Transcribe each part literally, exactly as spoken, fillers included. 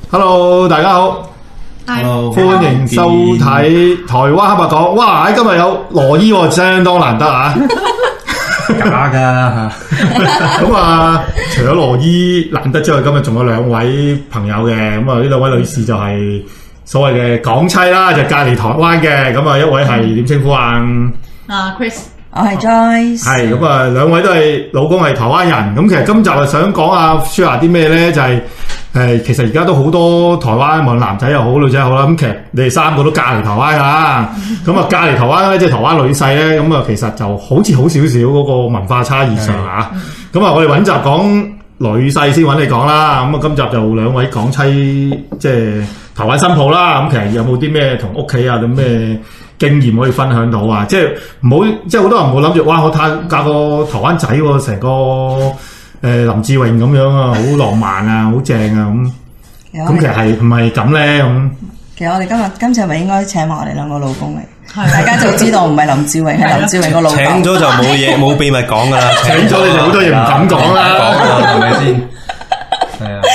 Hello， 大家好。 Hello， 歡迎收睇台灣黑白講。哇！喺今日有羅伊喎，相當難得啊！ 假噶咁啊，除咗羅伊難得之外，今日仲有兩位朋友嘅。咁啊，呢兩位女士就係所謂嘅港妻啦，就嫁嚟台灣嘅。咁啊，一位係點稱呼啊？ 啊 ，Chris， 我係 Joyce。 係咁啊，兩位都係老公係台灣人。咁其實今集啊，想講啊 share 啲咩咧？就係、是。誒，其實而家都好多台灣，無論男仔又好，女仔又好啦。咁其實你哋三個都嫁嚟台灣㗎啦。咁啊，嫁嚟台灣咧，即係台灣女婿咧，咁啊，其實就好似好少少嗰個文化差異上嚇。咁啊，我哋揾集講女婿先揾你講啦。咁啊，今集就兩位港妻，即係台灣新抱啦。咁其實有冇啲咩同屋企啊，有咩經驗可以分享到啊？即係唔好，即係好多人唔好諗住，哇！我太嫁個台灣仔喎，成個〜誒、呃、林志穎咁樣啊，好浪漫啊，好正啊咁。咁其實係唔係咁咧？咁其實我哋今日今次係咪應該請埋我哋兩個老公嚟？大家就知道唔係林志穎，係林志穎個老豆。 請咗就冇嘢冇秘密講噶啦， 請咗你哋好多嘢唔敢講啦， 係咪先？係啊。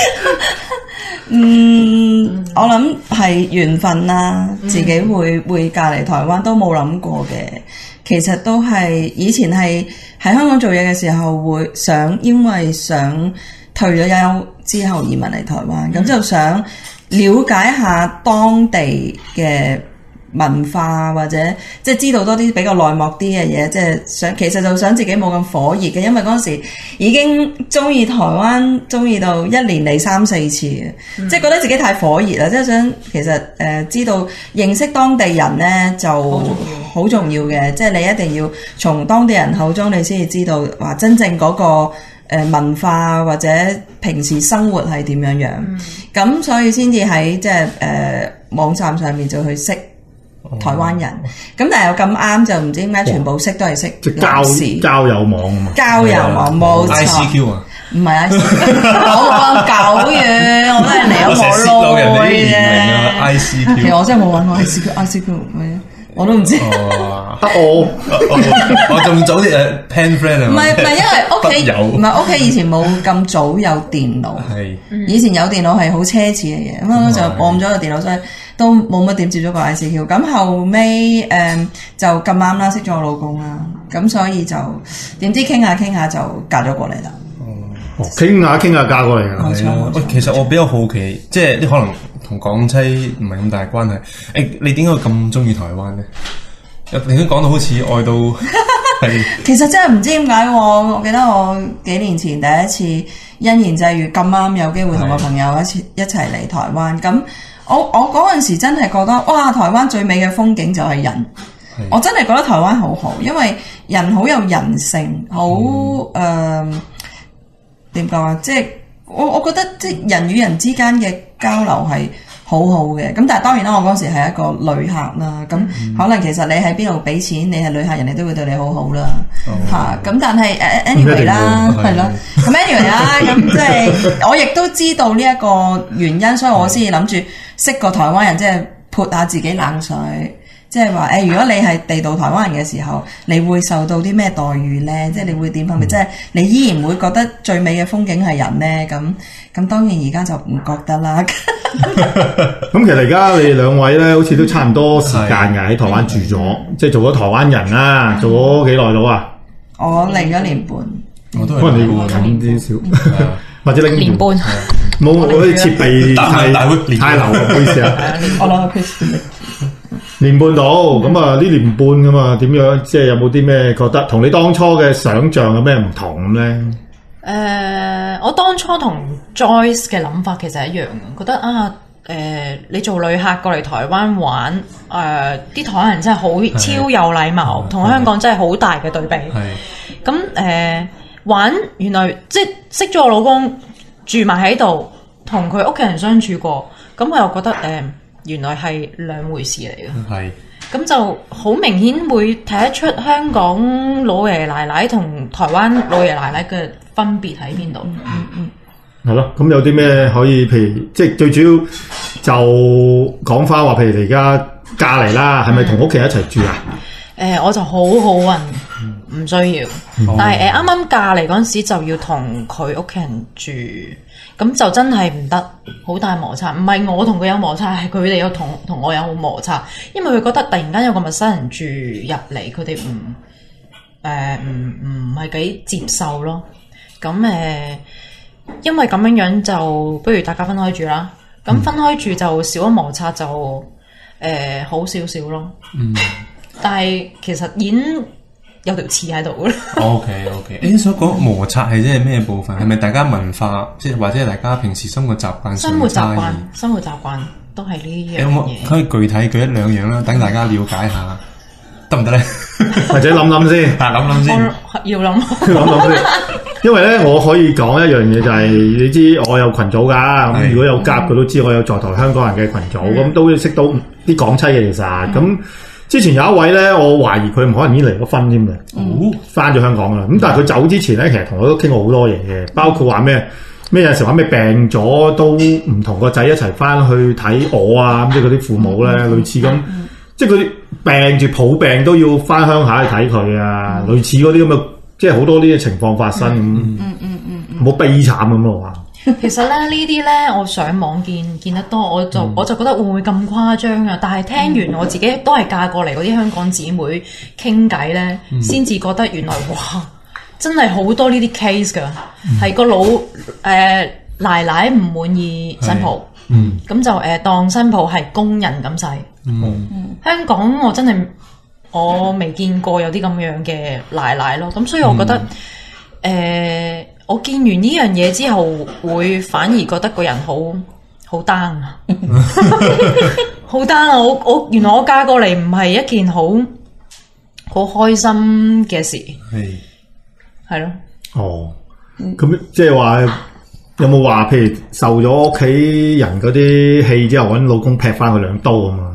嗯，我諗係緣分啦，自己會會嫁嚟台灣都冇諗過嘅。其實都係以前係喺香港做嘢嘅時候，會想因為想退咗休之後移民嚟台灣，咁、嗯、就想了解下當地嘅文化，或者即係知道多啲比較內幕啲嘅嘢，即係想其實就想自己冇咁火熱嘅，因為嗰陣時已經中意台灣，中意到一年嚟三四次嘅，嗯、即係覺得自己太火熱啦，即係想其實誒、呃、知道認識當地人咧就好重要嘅，即係你一定要從當地人口中你先至知道話真正嗰、嗰個。誒文化或者平時生活係點樣樣，咁、嗯、所以先至喺即係誒網站上面就去識台灣人，咁、哦、但係又咁啱就唔知點解全部識都係識即係交交友網啊嘛， 交友網冇錯 I C Q 啊， 唔係 I C Q， 我講狗嘢，我都係嚟咗冇耐嘅 I C Q， 其實我真係冇玩過 I C Q，I C Q 咩？我都唔知，得我我仲早啲誒 pen friend 啊， 唔係唔係，因為屋企唔係屋企以前冇咁早有電腦， 係以前有電腦係好奢侈嘅嘢，咁我就按咗個電腦，所以都冇乜點接觸過 I C Q。咁後尾誒就咁啱啦，識咗我老公啦，咁所以就點知傾下傾下就嫁咗過嚟啦。 哦，傾下傾下嫁過嚟啊！ 冇錯。 喂，其實我比較好奇，即係啲可能。同港妻唔係咁大關係，誒、欸，你點解會咁中意台灣咧？你都講到好似愛到係， 其實真係唔知點解喎。我記得我幾年前第一次因緣際遇咁啱有機會同個朋友一齊一齊嚟台灣，咁我我嗰陣時真係覺得哇！台灣最美嘅風景就係人，我真係覺得台灣好好，因為人好有人性，好誒點講啊？即係我我覺得即係人與人之間嘅交流係好好嘅，咁但係當然啦，我嗰時係一個旅客啦，咁、嗯、可能其實你喺邊度俾錢，你係旅客，人哋都會對你好好啦，嚇、哦。咁、啊、但係誒 anyway 啦，係咯，咁 anyway 啦，咁即係我亦都知道呢一個原因，所以我先至諗住識個台灣人，即係潑下自己冷水。即係話誒，如果你係地道台灣人嘅時候，你會受到啲咩待遇咧？即係你會點分別？嗯、即係你依然會覺得最美嘅風景係人咧？咁咁當然而家就唔覺得啦。 咁其實而家你哋兩位咧，好似都差唔多時間㗎，喺台灣住咗，嗯、即係做咗台灣人啦，做咗幾耐到啊？ 我嚟咗年半， 我都可能你近啲少，或者你年半， 冇我啲設備太太流，唔好意思啊。 我攞個 Chris。 年半到，咁啊呢年半噶嘛，點樣即係有冇啲咩覺得同你當初嘅想像有咩唔同咁咧？誒、 呃，我當初同 Joyce 嘅諗法其實一樣嘅，覺得啊誒、呃，你做旅客過嚟台灣玩，誒、呃、啲台灣人真係好超有禮貌，同香港真係好大嘅對比。係咁誒玩，原來即係識咗我老公住埋喺度，同佢屋企人相處過，咁我又覺得誒。呃原來係兩回事嚟嘅，係咁就好明顯會睇得出香港老爺奶奶同台灣老爺奶奶嘅分別喺邊度。嗯嗯， 係咯，咁有啲咩可以？譬如即係最主要就講翻話，譬如你而家嫁嚟啦，係咪同屋企人一齊住啊？ 誒、呃，我就好好運，唔需要。嗯、但係誒，啱啱嫁嚟嗰陣時就要同佢屋企人住。 咁就真係唔得，好大摩擦。唔係我同佢有摩擦，係佢哋有同同我有摩擦，因為佢覺得突然間有個陌生人住入嚟，佢哋唔誒唔唔係幾接受咯。咁誒、呃，因為咁樣樣就不如大家分開住啦。咁分開住就少咗摩擦就，就、呃、誒好少少咯。嗯，但係其實已經有條刺喺度嘅啦。 OK OK，誒所講摩擦係即係咩部分？係咪大家文化，即係或者係大家平時生活習慣上嘅差異？ 生活習慣，生活習慣都係呢樣有冇嘢。 可以具體舉一兩樣啦，等大家了解下，得唔得咧？ 或者諗諗先， 但諗諗先， 我要諗諗諗先。因為咧，我可以講一樣嘢就係、是，你知我有群組㗎，咁係如果有夾，佢都知我有在台香港人嘅群組，咁、嗯、都會識到啲港妻嘅其實。咁、嗯、之前有一位咧，我懷疑佢可能已經離咗婚添嘅，翻咗、嗯、香港啦。咁但係佢走之前咧，其實同我都傾過好多嘢嘅，包括話咩咩有時話咩病咗都唔同個仔一齊翻去睇我啊，即係嗰啲父母咧，嗯、類似咁，嗯、即係佢病住抱病都要翻鄉下去睇佢啊，嗯、類似嗰啲咁嘅。即係好多呢啲情況發生，嗯嗯嗯嗯，好悲慘咁咯話。 其實咧呢啲咧，我上網見見得多，我就、嗯、我就覺得會唔會咁誇張啊？但係聽完我自己都係嫁過嚟嗰啲香港姊妹傾偈咧，先至、嗯、覺得原來哇，真係好多呢啲 case 㗎，係、嗯、個老誒、呃、奶奶唔滿意新抱，嗯，咁就誒、呃、當新抱係工人咁細，嗯，嗯香港我真係。我未見過有啲咁樣嘅奶奶咯，咁所以我覺得，誒、嗯呃，我見完呢樣嘢之後，會反而覺得個人好好 down 啊，好 down 啊！我我原來我嫁過嚟唔係一件好好開心嘅事，係係咯。 哦，咁即係話有冇話，譬如受咗屋企人嗰啲氣之後，揾老公劈翻佢兩刀啊嘛？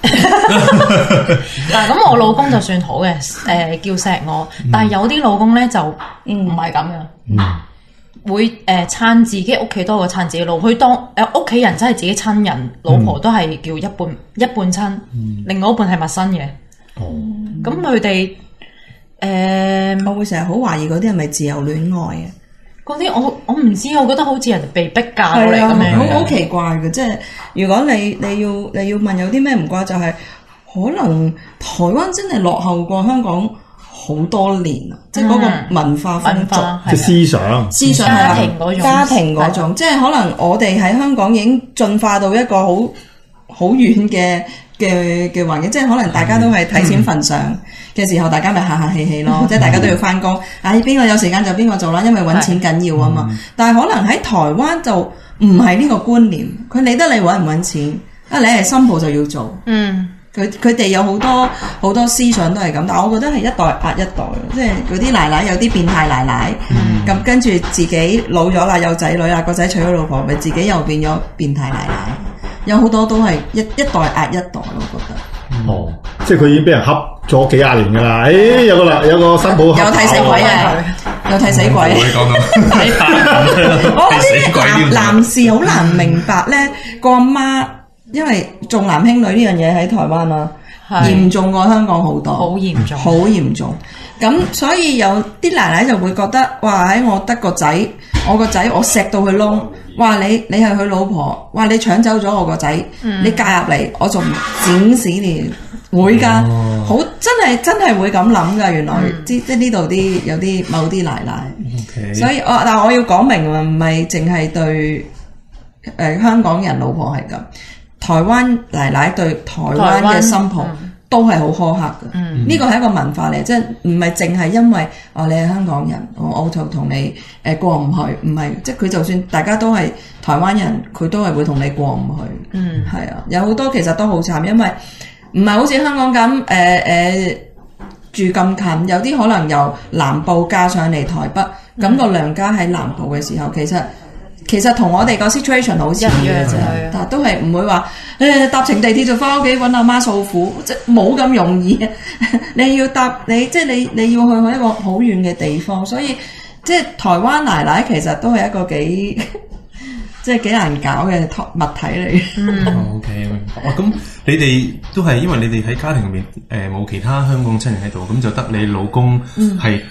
嗱，咁我老公就算好嘅，誒、呃、叫錫我，嗯、但係有啲老公咧就唔係咁嘅，嗯、會誒撐、呃、自己屋企多過撐自己老婆，佢當誒屋企人真係自己親人，老婆都係叫一半一半親，嗯、另外一半係陌生嘅。哦，咁佢哋誒， 我會成日好懷疑嗰啲係咪自由戀愛啊？ 嗰啲我我唔知，我覺得好似人哋被逼嫁過嚟咁樣， 好好奇怪嘅。即係如果你你要你要問有啲咩唔怪，就係、是、可能台灣真係落後過香港好多年啊！嗯、即係嗰個文化風俗、 即係思想、 思想家庭嗰種、 家庭嗰種，即係可能我哋喺香港已經進化到一個好好遠嘅嘅嘅環境，即係可能大家都係睇錢份上嘅時候，大家咪客客氣氣咯，即係大家都要翻工，唉邊個有時間就邊個做啦，因為揾錢緊要啊嘛。嗯、但係可能喺台灣就唔係呢個觀念，佢理得你揾唔揾錢，啊你係新抱就要做。嗯，佢佢哋有好多好多思想都係咁，但係我覺得係一代壓一代，即係嗰啲奶奶有啲變態奶奶，咁、嗯、跟住自己老咗啦，有仔女啦，個仔娶咗老婆，咪自己又變咗變態奶奶。有好多都係一一代壓一代，我覺得。 哦，即係佢已經俾人恰咗幾廿年㗎啦。誒、欸，有個啦，有個新抱有睇死鬼啊！有睇死鬼。我講到。我覺得啲男男士好難明白咧，個阿媽因為重男輕女呢樣嘢喺台灣啊，嚴重過香港好多。 好嚴重。 好嚴重。咁所以有啲奶奶就會覺得，哇！喺我得個仔，我個仔我錫到佢窿。哇！你你係佢老婆，哇！你搶走咗我個仔，嗯、你嫁入嚟，我仲整死你，會噶，哦、好真係真係會咁諗噶。原來、嗯、即即呢度啲有啲某啲奶奶，okay. 所以我但我要講明啊，唔係淨係對誒、呃、香港人老婆係咁，台灣奶奶對台灣嘅新抱。都係好苛刻嘅，呢個係一個文化嚟，即係唔係淨係因為哦你係香港人，我我就同你誒、呃、過唔去，唔係，即係佢就算大家都係台灣人，佢都係會同你過唔去。嗯，係啊，有好多其實都好慘，因為唔係好似香港咁誒誒住咁近，有啲可能由南部嫁上嚟台北，咁、嗯、個娘家喺南部嘅時候，其實。其實同我哋個 situation 好似嘅啫，但係都係唔會話誒搭乘地鐵就翻屋企揾阿媽訴苦，即係冇咁容易。你要搭你即係你你要去去一個好遠嘅地方，所以即係台灣奶奶其實都係一個幾即係幾難搞嘅物體嚟。嗯 ，O K，哇！咁你哋都係因為你哋喺家庭入面誒冇其他香港親人喺度，咁就得你老公係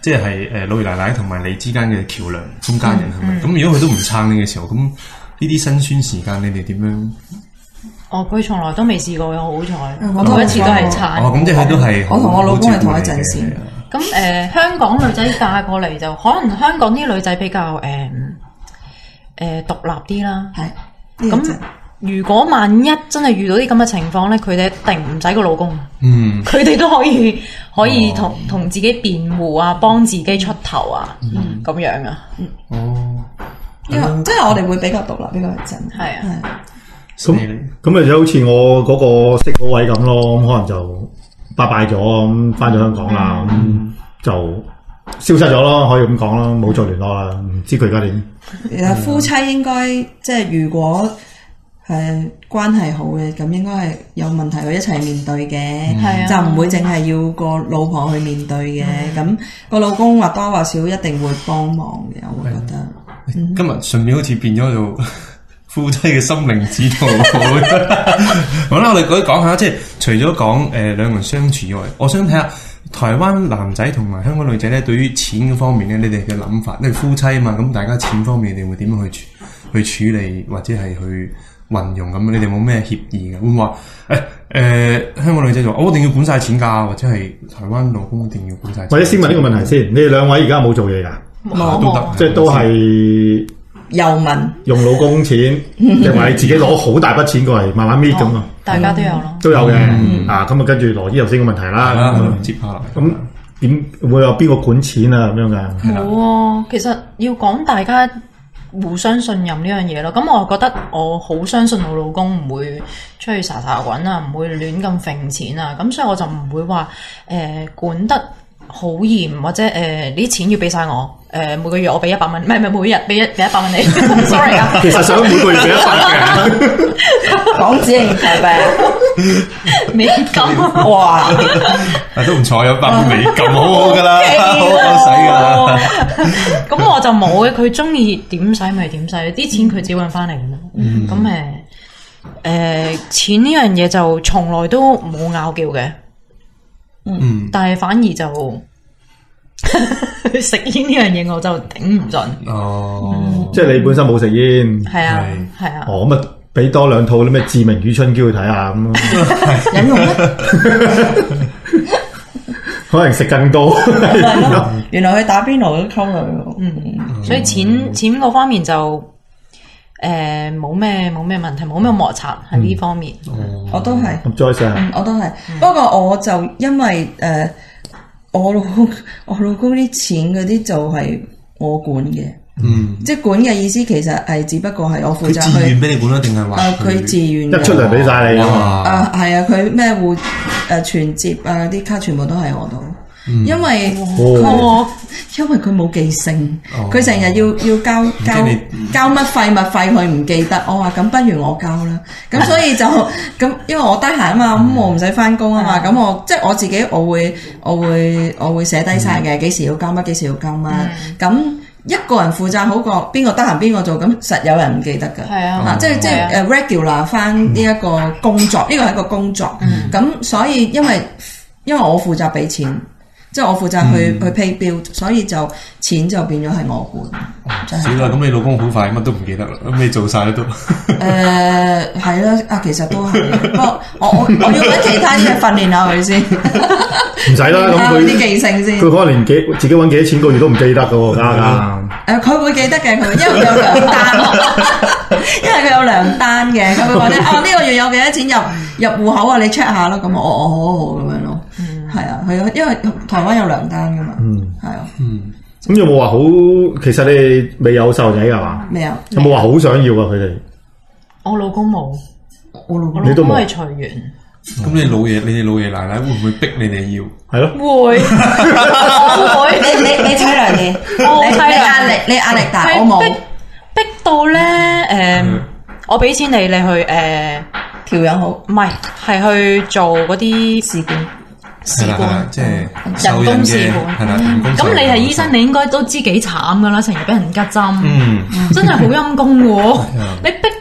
即係誒老爺奶奶同埋你之間嘅橋梁中間人係咪？咁、嗯、如果佢都唔撐你嘅時候，咁呢啲辛酸時間你哋點樣？ 哦，佢從來都未試過有好彩，我每一次都係撐。 哦，咁即係佢都係我同我老公係同一陣線。 咁誒、呃，香港女仔嫁過嚟就可能香港啲女仔比較誒誒、呃呃、獨立啲啦。係咁。如果萬一真係遇到啲咁嘅情況咧，佢哋一定唔使個老公，嗯，佢哋都可以可以同同、哦、自己辯護啊，幫自己出頭啊，咁、嗯、樣啊， 哦， 因為即係我哋會比較獨立，呢個係真，係啊， 咁咁咪就好似我嗰個識嗰位咁咯，咁可能就拜拜咗，咁翻咗香港啦，咁、嗯、就消失咗咯，可以咁講啦，冇再聯絡啦，唔知佢而家點？ 其實夫妻應該即係如果。係關係好嘅，咁應該係有問題去一齊面對嘅，嗯、就唔會淨係要個老婆去面對嘅。咁、嗯、個老公或多或少一定會幫忙嘅，我會覺得。 嗯、今日順便好似變咗做夫妻嘅心靈指導。好啦，我哋講講下，即係除咗講誒兩人相處以外，我想睇下台灣男仔同埋香港女仔咧，對於錢嗰方面咧，你哋嘅諗法，因為夫妻啊嘛，咁大家錢方面你哋會點樣去去處理，或者係去運用咁？你哋冇咩協議嘅？會唔會話誒誒香港女仔就話我一定要管晒錢㗎，或者係台灣老公一定要管晒錢？ 或者先問呢個問題先，你哋兩位而家冇做嘢㗎？ 冇都得， 即係都係又問用老公錢，定話你自己攞好大筆錢過嚟慢慢搣咁啊？ 大家都有咯， 都有嘅。啊，咁啊跟住羅姨頭先個問題啦， 接下來咁點會有邊個管錢啊咁樣㗎？ 冇啊，其實要講大家互相信任呢樣嘢咯，咁我覺得我好相信我老公唔會出去沙沙滾啊，唔會亂咁揈錢啊，咁所以我就唔會話誒、呃、管得好嚴，或者誒呢啲錢要俾晒我，誒、呃、每個月我俾一百蚊，唔係唔係每日俾一俾一百蚊你，sorry 啊， 其實想每個月俾一百嘅， 港紙定台幣？ 美金哇， 啊都唔錯，有百蚊美金好好噶啦，好好使噶啦。 咁我就冇嘅，佢中意點使咪點使，啲錢佢自己搵翻嚟嘅嘛。咁誒誒錢呢樣嘢就從來都冇拗撬嘅。嗯，但係反而就食煙呢樣嘢我就頂唔順。哦， 嗯、即係你本身冇食煙， 係啊係啊。 哦咁啊，俾多兩套啲咩志明與春嬌去睇下咁咯。 引用咩？ 可能食更多。 原來佢打邊爐都溝女喎。 嗯，所以錢錢嗰方面就。誒冇咩冇咩問題，冇咩摩擦喺呢方面。 嗯、我都係， 咁再上， 我都係。嗯、不過我就因為誒、呃，我老公我老公啲錢嗰啲就係我管嘅。嗯，即係管嘅意思其實係只不過係我負責去。佢自願俾你管啦，定係話？ 誒，佢自願一出嚟俾晒你啊嘛。 啊，係啊，佢咩戶誒存摺啊啲卡全部都喺我度。嗯、因為佢、哦、因為佢冇記性，佢成日要要交交交乜費物費，佢唔記得。我話咁不如我交啦，咁所以就咁，因為我得閒啊嘛，咁我唔使翻工啊嘛，咁我即係我自己，我會我會我會寫低晒嘅，幾時要交乜，幾時要交乜，咁、嗯、一個人負責好過邊個得閒邊個做，咁實有人唔記得㗎。係啊，啊即係即係誒 regular 翻呢一個工作，呢個係一個工作，咁、嗯、所以因為因為我負責俾錢。即係我負責去、嗯、去 pay bill，所以就錢就變咗係我管。 少啦，咁你老公好快乜都唔記得啦，咁你做晒啦都。誒係啦，啊其實都係，不過我我我要揾其他嘢訓練下佢先。 唔使啦，咁佢啲記性先。 佢可能連幾自己揾幾多錢個月都唔記得噶喎，家家。誒佢會記得嘅，佢因為佢有糧單，因為佢有糧單嘅，佢會話咧啊呢個月有幾多錢入入戶口啊，你 check 下咯，咁我我好好咁樣咯。係啊，係啊，因為台灣有糧單噶嘛，係啊， 咁有冇話好？其實你哋未有細路仔噶嘛？ 未有， 有冇話好想要啊？佢哋？ 我老公冇， 我老公你都冇， 係隨緣。 咁你老爺，你哋老爺奶奶會唔會逼你哋要？ 係咯， 會，會。 你你你體諒你，你你壓力你壓力大，我冇逼到咧，誒，我俾錢你，你去誒調養好， 唔係係去做嗰啲試管。試管即係人工試管， 係啦。 咁你係醫生，你應該都知幾慘噶啦，成日俾人拮針，真係好陰功嘅。你逼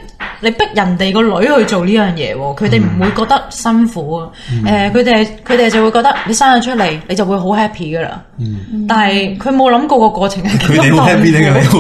你逼人哋個女去做呢樣嘢喎，佢哋唔會覺得辛苦啊。誒，佢哋佢哋就會覺得你生咗出嚟，你就會好 happy 噶啦。但係佢冇諗過個過程係幾咁佢哋好 happy 定係你好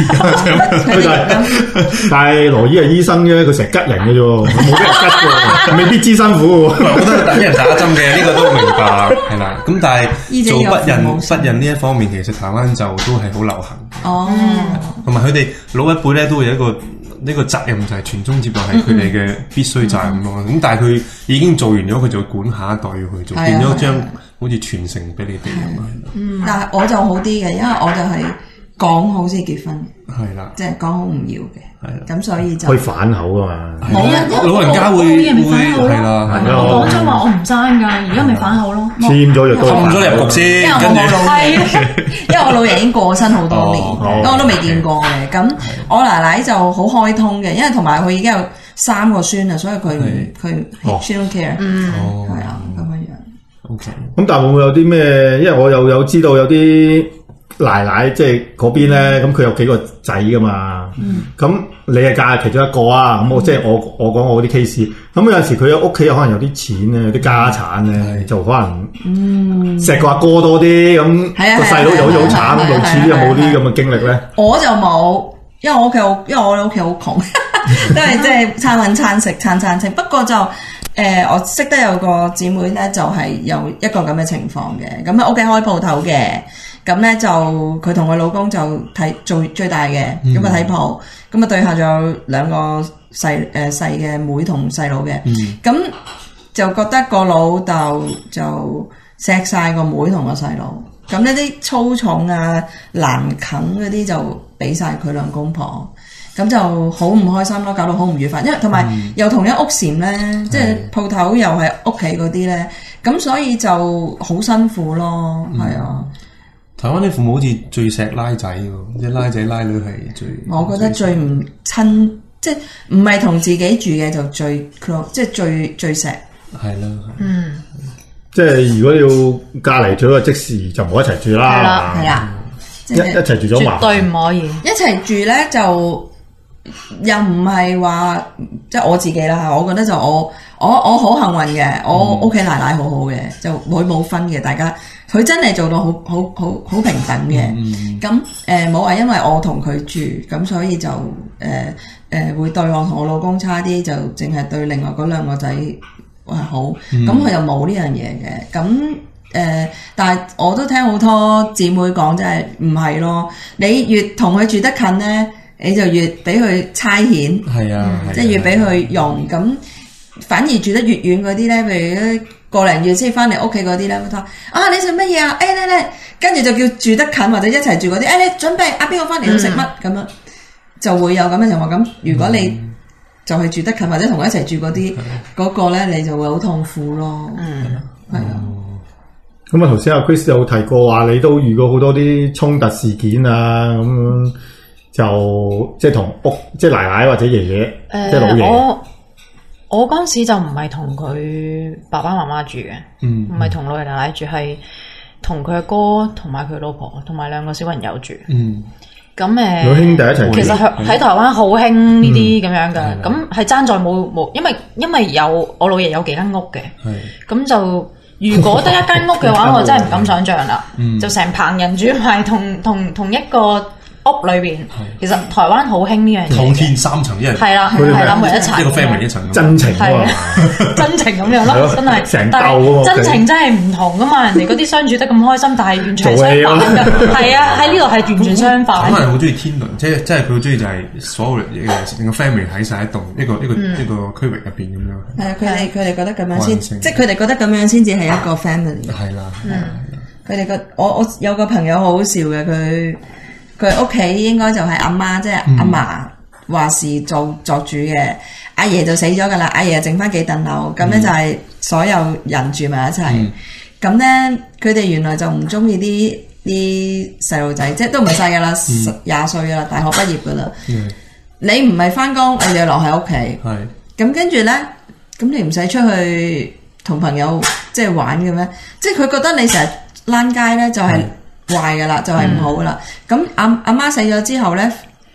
happy？ 佢就係，但係羅姨係醫生啫，佢成日吉人嘅啫，佢冇俾人吉喎，未必知辛苦喎。 我覺得等人打針嘅呢個都明白，係啦。咁但係做不孕不孕呢一方面，其實台灣就都係好流行。 哦， 同埋佢哋老一輩咧都會有一個呢個責任，就係傳宗接代係佢哋嘅必須責任咯。咁但係佢已經做完咗，佢就管下一代要去做，變咗將好似傳承俾你哋咁啊。 嗯，但係我就好啲嘅，因為我就係講好先結婚， 係啦， 即係講好唔要嘅， 係啦， 咁所以就可以反口噶嘛。 冇啊， 老人家會會係啦， 我講咗話我唔爭㗎，而家咪反口咯。 簽咗就多放咗入局先， 因為我冇老爺，因為我老爺已經過身好多年， 哦咁我都未見過嘅。咁我奶奶就好開通嘅，因為同埋佢已經有三個孫啦，所以佢佢 she don't care， 哦， 係啊咁樣樣。 OK， 咁但係會唔會有啲咩？因為我又有知道有啲奶奶即係嗰邊咧，咁佢有幾個仔噶嘛。咁你係嫁其中一個啊。咁我即係我我講我嗰啲 case。咁有陣時佢有屋企可能有啲錢咧，有啲家產咧，就可能錫個阿哥多啲。咁個細佬就好似好慘，類似有冇啲咁嘅經歷咧？ 我就冇，因為我屋企好，因為我哋屋企好窮，都係即係餐揾餐食，餐餐清。不過就誒、呃，我識得有個姊妹咧，就係、是、有一個咁嘅情況嘅。咁喺屋企開鋪頭嘅，咁咧就佢同佢老公就睇做最大嘅，咁啊睇鋪，咁啊對下仲有兩個細誒細嘅妹同細佬嘅，咁、嗯、就覺得個老豆就錫晒個妹同個細佬。咁呢啲粗重啊、難啃嗰啲就俾晒佢兩公婆，咁就好唔開心咯，搞到好唔愉快。因為同埋又同一屋檐咧，嗯、即係鋪頭又係屋企嗰啲咧，咁所以就好辛苦咯，係、嗯、啊。 台灣啲父母好似最錫拉仔喎，即係拉仔拉女係最。 我覺得最唔親，即係唔係同自己住嘅就最 close，即係最最錫。 係啦， 嗯。 即係如果要嫁嚟咗，即時就唔好一齊住啦。 係啦，係啦， 一一齊住咗麻煩。 絕對唔可以。 一齊住咧就又唔係話即係我自己啦，我覺得就我我我好幸運嘅，我屋企奶奶好好嘅，就佢冇分嘅，大家佢真係做到好好好好平等嘅。咁誒冇話因為我同佢住，咁所以就誒誒、呃呃、會對我同我老公差啲，就淨係對另外嗰兩個仔。係好，咁佢又冇呢樣嘢嘅，咁誒、呃，但係我都聽好多姊妹講，即係唔係咯？你越同佢住得近咧，你就越俾佢差遣， 係啊， 即係越俾佢用，咁反而住得越遠嗰啲咧，譬如個零月先翻嚟屋企嗰啲咧，佢話啊你食乜嘢啊？誒咧咧，跟住就叫住得近或者一齊住嗰啲，誒、哎、你準備阿邊個翻嚟要食乜咁樣，就會有咁嘅情況。咁如果你、嗯就係住得近或者同佢一齊住嗰啲嗰個咧，你就會好痛苦咯。嗯，係啊。 咁啊，頭先阿 Chris 有提過話，你都遇過好多啲衝突事件啊，咁樣就即係同屋即係奶奶或者爺爺，呃、即係老爺。 我我嗰陣時就唔係同佢爸爸媽媽住嘅，唔係同老爺奶奶住，係同佢阿哥同埋佢老婆同埋兩個小朋友住。嗯。咁誒， 兩兄弟一齊。 其實喺台灣好興呢啲咁樣嘅，咁係爭在冇冇，因為因為有我老爺有幾間屋嘅，咁就如果得一間屋嘅話，我真係唔敢想像啦，就成棚人住埋同同同一個屋裏邊，其實台灣好興呢樣嘢。 通天三層一人。 係啦，係啦，圍一齊。 一個 family 一層。 真情啊嘛， 真情咁樣咯，真係。 成竇真情真係唔同噶嘛，人哋嗰啲相處得咁開心，但係完全係相反㗎。係啊，喺呢度係完全相反。 可能好中意天倫，即係即係佢好中意就係所有嘅成個 family 喺晒一棟一個一個一個區域入邊咁樣。 係啊，佢哋佢哋覺得咁樣先，即係佢哋覺得咁樣先至係一個 family。 係啦， 佢哋個我我有個朋友好好笑嘅，佢。佢屋企應該就係阿媽，即係阿嫲話事做作主嘅，阿爺就死咗噶啦，阿爺就剩翻幾棟樓，咁咧、嗯、就係所有人住埋一齊。咁咧佢哋原來就唔中意啲啲細路仔，即係都唔係細噶啦，廿歲噶啦，大學畢業噶啦。嗯、你唔係翻工，你就留喺屋企。係是。咁跟住咧，咁你唔使出去同朋友即係玩嘅咩？即係佢覺得你成日躝街咧，就係、是。壞噶啦，就係唔好噶啦。咁阿阿媽死咗之後咧，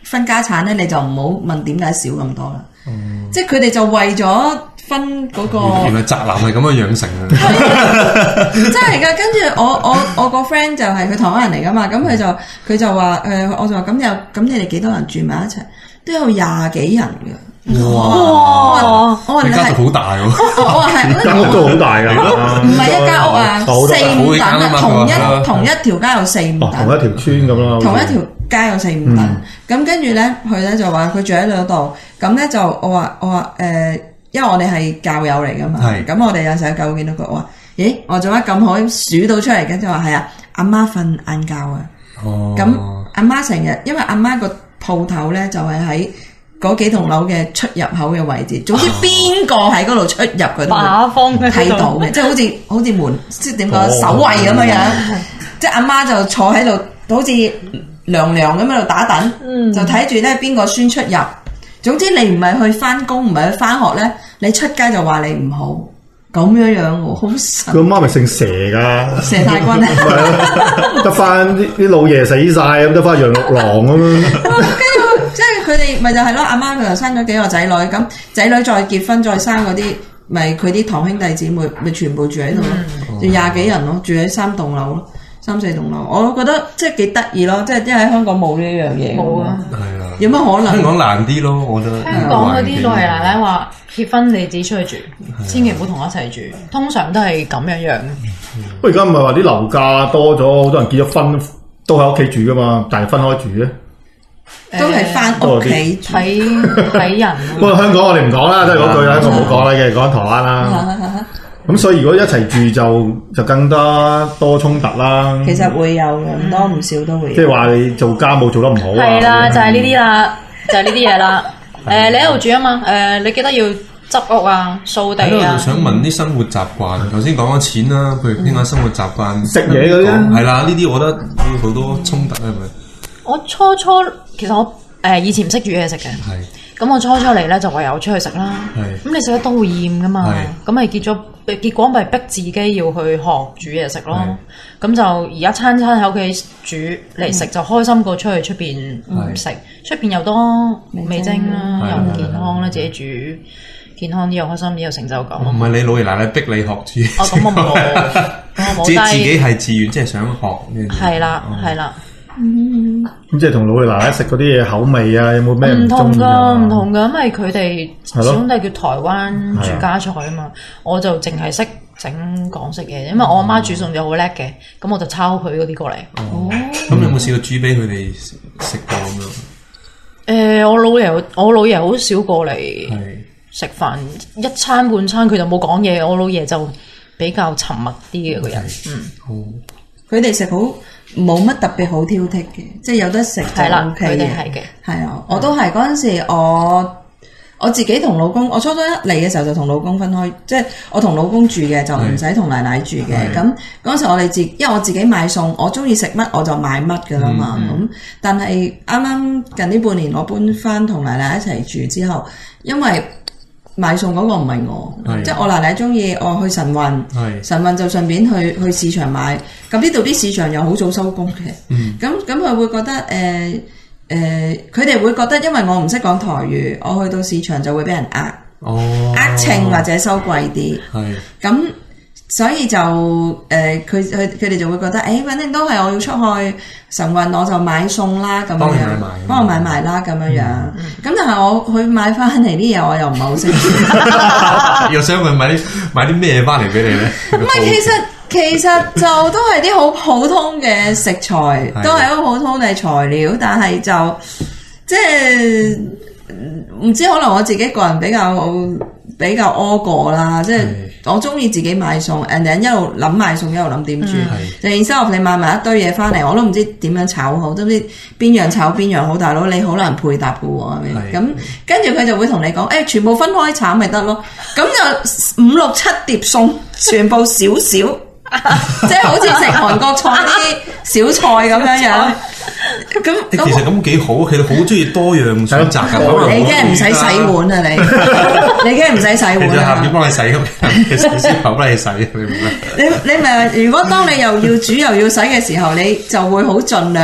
分家產咧，你就唔好問點解少咁多啦。嗯、即係佢哋就為咗分嗰、嗰個， 原來宅男係咁樣養成嘅， 真係㗎。跟住我我我個 friend 就係佢台灣人嚟㗎嘛，咁佢就佢就話誒、呃，我就話咁有咁你哋幾多人住埋一齊？都有廿幾人㗎。 哇！ 我話你家族好大喎， 我話係間屋都好大㗎， 唔係一間屋啊，四五等啊，同一同一條街有四五等， 同一條村咁咯， 同一條街有四五等。咁跟住咧，佢咧就話佢住喺嗰度，咁咧就我話我話誒，因為我哋係教友嚟噶嘛，咁我哋有時候教會見到佢，我話咦，我做乜咁可以數到出嚟嘅？就話係啊，阿媽瞓晏覺啊，咁阿媽成日，因為阿媽個鋪頭咧就係喺嗰幾棟樓嘅出入口嘅位置，總之邊個喺嗰度出入佢都會睇到嘅，即係好似好似門，即係點講守衛咁樣樣。即係阿媽就坐喺度，好似娘娘咁喺度打躉，嗯、就睇住咧邊個孫出入。總之你唔係去翻工，唔係去翻學咧，你出街就話你唔好咁樣樣喎，好神。佢阿媽咪姓蛇㗎， 蛇太君啊， 得翻啲啲老爺死晒咁，得翻楊六郎咁樣。 即係佢哋咪就係咯，阿媽佢又生咗幾個仔女，咁仔女再結婚再生嗰啲，咪佢啲堂兄弟姊妹咪全部住喺度咯，就廿幾人咯，住喺三棟樓咯，三四棟樓，我覺得即係幾得意咯，即係因為喺香港冇呢樣嘢，冇啊，係啊，有乜可能？ 香港難啲咯，我覺得。 香港嗰啲老爺奶奶話結婚你自己出去住，千祈唔好同我一齊住，通常都係咁樣樣。 不過而家唔係話啲樓價多咗，好多人結咗婚都喺屋企住噶嘛，但係分開住咧。 都係翻屋企睇睇人。 不過香港我哋唔講啦，都係嗰句啦，我冇講啦嘅，講台灣啦。咁所以如果一齊住就就更加多衝突啦。 其實會有唔多唔少都會有。 即係話你做家務做得唔好啊。 係啦，就係呢啲啦，就係呢啲嘢啦。誒，你喺度住啊嘛？誒，你記得要執屋啊、掃地啊。 想問啲生活習慣，頭先講咗錢啦，譬如傾下生活習慣、 食嘢嗰啲。係啦，呢啲我覺得會好多衝突係咪？ 我初初其實我誒、呃、以前唔識煮嘢食嘅，咁我初初嚟咧就唯有出去食啦。咁你食得多會厭噶嘛？咁咪結咗結果咪逼自己要去學煮嘢食咯。咁就而家餐餐喺屋企煮嚟食就開心過出去出邊食，出邊又多味精啦，又唔健康啦，自己煮健康啲又開心啲有成就感。 唔係你老爺奶奶逼你學煮， 哦咁我冇， 自己自己係自願即係想學。 係啦係啦。 嗯，咁即係同老爺奶奶食嗰啲嘢口味啊，有冇咩唔中意啊？ 唔同噶，唔同噶，因為佢哋始終都係叫台灣住家菜啊嘛，我就淨係識整港式嘅，因為我阿媽煮餸就好叻嘅，咁我就抄佢嗰啲過嚟。 哦，咁有冇試過煮俾佢哋食過咁樣？ 誒，我老爺我老爺好少過嚟食飯，一餐半餐佢就冇講嘢，我老爺就比較沉默啲嘅個人。嗯， 佢哋食好。冇乜特別好挑剔嘅，即係有得食就 O K 嘅。 係嘅， 係啊，我都係嗰陣時我，我我自己同老公，我初初一嚟嘅時候就同老公分開，即係我同老公住嘅，就唔使同奶奶住嘅。咁嗰陣時我哋自，因為我自己買餸，我中意食乜我就買乜㗎啦嘛。咁、嗯、但係啱啱近呢半年我搬翻同奶奶一齊住之後，因為買餸嗰個唔係我，即係我奶奶中意我去晨運，晨運就順便去去市場買。咁呢度啲市場又好早收工嘅，咁咁佢會覺得誒誒，佢、呃、哋、呃、會覺得因為我唔識講台語，我去到市場就會俾人呃，呃秤或者收貴啲，咁所以就誒佢佢佢哋就會覺得誒，反正都係我要出去晨運，我就買餸啦咁樣樣，幫我買埋啦咁樣樣。咁但係我去買翻嚟啲嘢，我又唔係好識。 又想問買啲買啲咩翻嚟俾你咧？ 唔係，其實其實就都係啲好普通嘅食材，都係一個普通嘅材料，但係就即係唔知可能我自己個人比較比較屙過啦，即係我中意自己買餸，人哋一路諗買餸一路諗點煮。就然之後你買埋一堆嘢翻嚟，我都唔知點樣炒好，都唔知邊樣炒邊樣好，大佬你好難配搭噶喎。咁跟住佢就會同你講，誒、欸、全部分開炒咪得咯。咁就五六七碟餸，全部少少。即係好似食韓國菜啲小菜咁樣樣，咁其實咁幾好，其實好中意多樣選擇噶。 你梗係唔使洗碗啊！你你梗係唔使洗碗啊！ 其實下邊幫你洗咁，其實先頭幫你洗，你明唔明？ 你你咪如果當你又要煮又要洗嘅時候，你就會好盡量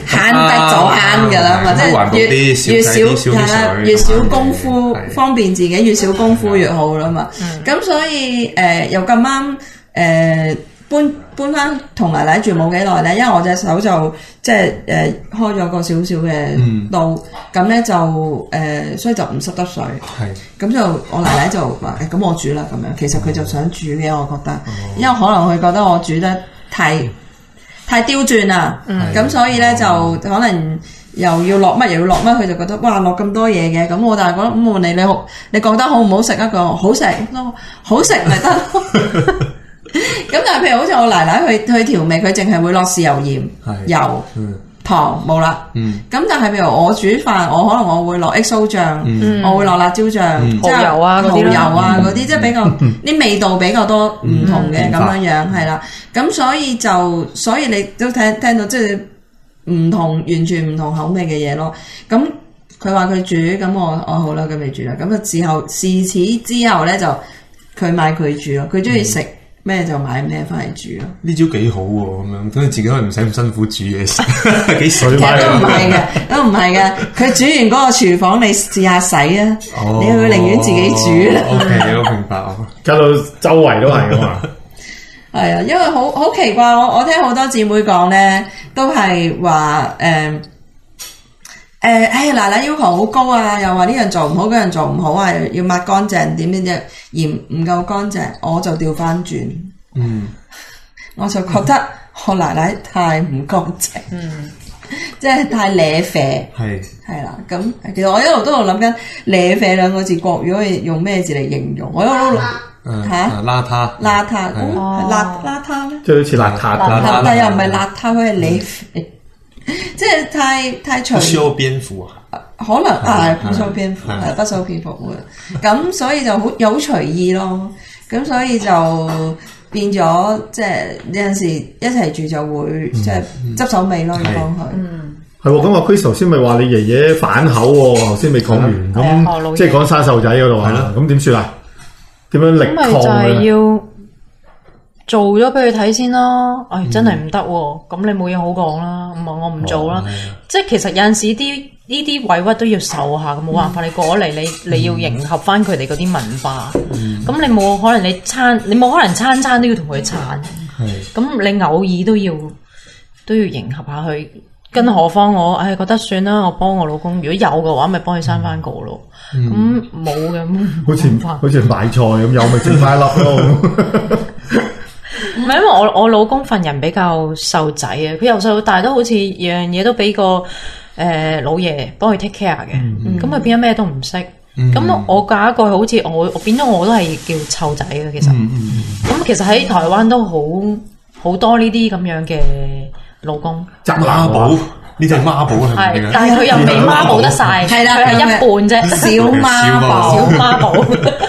慳得咗慳㗎啦嘛，即環保係越啲越少少洗啲係啦， 水越少功夫係方便自己，越少功夫越好啦嘛。咁所以誒又咁啱誒。搬搬翻同奶奶住冇幾耐咧，因為我隻手就即係誒開咗個少少嘅刀，咁咧、嗯、就誒、呃，所以就唔濕得水。係，咁就我奶奶就話：誒咁我煮啦咁樣。其實佢就想煮嘅，我覺得，哦、因為可能佢覺得我煮得太太刁鑽啦。咁、嗯、所以咧就可能又要落乜又要落乜，佢就覺得哇落咁多嘢嘅。咁我但係覺得咁問你你好，你覺得好唔好食啊？佢話好食咯，好食咪得咯。咁但係譬如好似我奶奶去去調味，佢淨係會落豉油鹽、油、糖冇啦。咁但係譬如我煮飯，我可能我會落 X O 醬，我會落辣椒醬，即係蠔油啊嗰啲蠔油啊嗰啲，即係比較啲味道比較多唔同嘅咁樣樣係啦。咁所以就所以你都聽聽到即係唔同完全唔同口味嘅嘢咯。咁佢話佢煮，咁我我好啦，佢未煮啦。咁啊之後自此之後咧就佢買佢煮咯，佢中意食咩就買咩翻嚟煮咯。呢招幾好喎，咁樣咁你自己可以唔使咁辛苦煮嘢食，幾水其實都唔係嘅，都唔係嘅。佢煮完嗰個廚房，你試下洗啊，哦、你會寧願自己煮啦。 O K，我明白啊， 搞到周圍都係噶嘛。 係啊，因為好好奇怪，我我聽好多姊妹講咧，都係話誒。誒，哎奶奶要求好高啊，又話呢樣做唔好，嗰樣做唔好啊，要抹乾淨，點點點，鹽唔夠乾淨，我就調翻轉，嗯，我就覺得我奶奶太唔乾淨，嗯，即係太瀨啡，係係啦，咁其實我一路都喺度諗緊瀨啡兩個字國語可以用咩字嚟形容，我一路吓邋遢， 邋遢，咁邋邋遢咩？ 即係好似邋遢， 但又唔係邋遢，佢係瀨啡。即係太太隨， 不修邊幅啊？ 可能啊，不修邊幅，係不修邊幅嘅。咁所以就好有好隨意咯。咁所以就變咗，即係有陣時一齊住就會即係執手尾咯，要幫佢。嗯， 係喎。咁阿 Chris 頭先咪話你爺爺反口喎，頭先未講完。咁即係講生細仔嗰度啊。咁點算啊？點樣力抗咧？ 做咗俾佢睇先咯，唉、哎，真係唔得喎，咁、嗯、你冇嘢好講啦，唔係我唔做啦。哦、即係其實有陣時啲呢啲委屈都要受下，冇辦法，你過咗嚟，你你要迎合翻佢哋嗰啲文化。咁、嗯、你冇可能你餐，你冇可能餐餐都要同佢撐。咁、嗯、你偶爾都要都要迎合下佢。更何況我，唉、哎，覺得算啦，我幫我老公，如果有嘅話，咪幫佢生翻個咯。咁冇嘅， 好似好似買菜咁，有咪整翻一粒咯。 唔係，因為我我老公份人比較瘦仔啊，佢由細到大都好似樣嘢都俾個誒、呃、老爺幫佢 take care 嘅，咁佢、嗯、變咗咩都唔識。咁、嗯、我嫁一個好似我，我變咗我都係叫湊仔嘅。其實，咁、嗯嗯、其實喺台灣都好好多呢啲咁樣嘅老公。 紮孖寶，呢隻係孖寶係咪？ 但係佢又未孖寶得晒，係啦，佢係一半啫，小孖寶，小孖寶。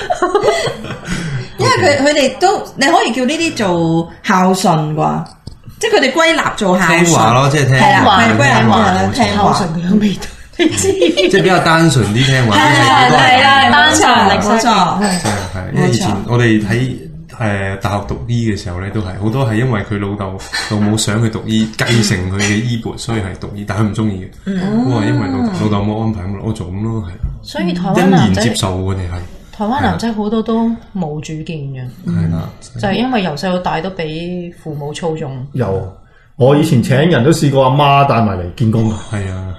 因為佢佢哋都你可以叫呢啲做孝順啩，即係佢哋歸納做孝順。 聽話咯，即係聽係啦， 話係歸納做聽話。 孝順嘅有味道，你知？ 即係比較單純啲聽話。 係啦係啦，單純冇錯。 係係，因為以前我哋喺誒大學讀醫嘅時候咧，都係好多係因為佢老豆老母想去讀醫，繼承佢嘅衣缽，所以係讀醫，但係佢唔中意嘅。嗯，哇！因為老老豆冇安排，我做咁咯，係。 所以台灣欣然接受佢哋係。 台灣男仔好多都冇主見嘅， 係啦， 就係因為由細到大都俾父母操縱。 有，我以前請人都試過阿媽帶埋嚟見工， 係啊，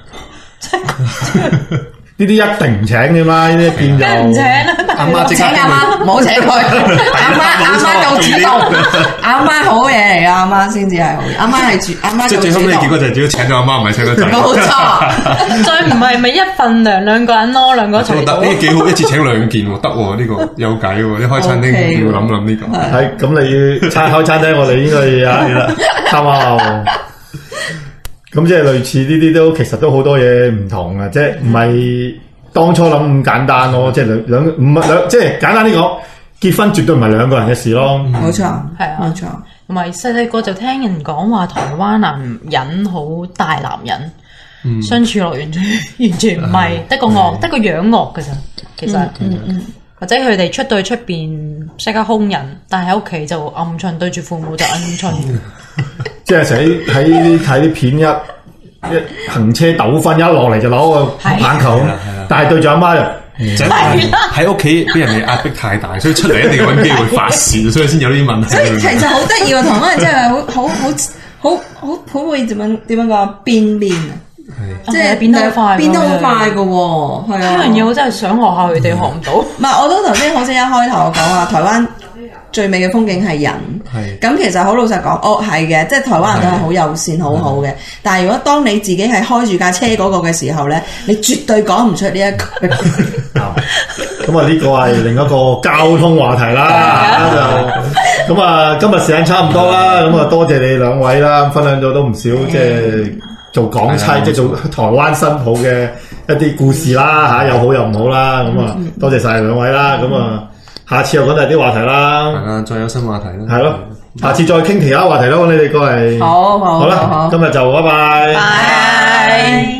呢啲一定唔請嘅嘛，呢啲見就唔請啦， 阿媽即刻請阿媽，唔好請佢。阿媽阿媽夠主動，阿媽好嘢嚟噶，阿媽先至係好嘢。阿媽係主，阿媽即係最後尾結果就係只要請咗阿媽，唔係請個仔。 冇錯， 再唔係咪一份糧兩個人咯，兩個一齊得呢幾好，一次請兩件喎，得喎呢個有計喎，一開餐廳要諗諗呢個。 係咁你要餐開餐廳，我哋應該啊啱啊。咁即係類似呢啲都其實都好多嘢唔同嘅，即係唔係當初諗咁簡單咯，即係兩兩唔係兩即係簡單啲講，結婚絕對唔係兩個人嘅事咯。 冇錯， 係啊， 冇錯。 同埋細細個就聽人講話台灣男人好大男人，嗯、相處落完全完全唔係得個惡，得個樣惡㗎咋。其實，嗯嗯、或者佢哋出到去出邊識得兇人，但係喺屋企就暗春，對住父母就暗春。 即係成日喺睇啲片一一行車糾紛一落嚟就攞個棒球， 係啊係啊但係對住阿媽就。 就喺屋企俾人哋壓迫太大，所以出嚟一定要揾機會發泄，所以先有呢啲問題。 所以其實好得意喎，台灣人真係好好好好好好會點樣點樣講變面啊！即係變得好快， 變得好快嘅喎，係啊！ 呢樣嘢我真係想學下佢哋學唔到。 唔係，我都頭先好似一開頭我講話，台灣最美嘅風景係人。 係。 咁其實好老實講，哦係嘅，即係台灣人都係好友善、好好嘅。但係如果當你自己係開住架車嗰個嘅時候咧，你絕對講唔出呢一句。 咁啊，呢個係另一個交通話題啦。就咁啊，今日時間差唔多啦。咁啊，多謝你兩位啦，分享咗都唔少，即係做港妻，即係做台灣新抱嘅一啲故事啦嚇，有好有唔好啦。咁啊，多謝晒兩位啦。咁啊，下次又講第啲話題啦。 係啊，再有新話題啦。 係咯，下次再傾其他話題啦。你哋過嚟。 好好好啦，今日就拜拜。 拜。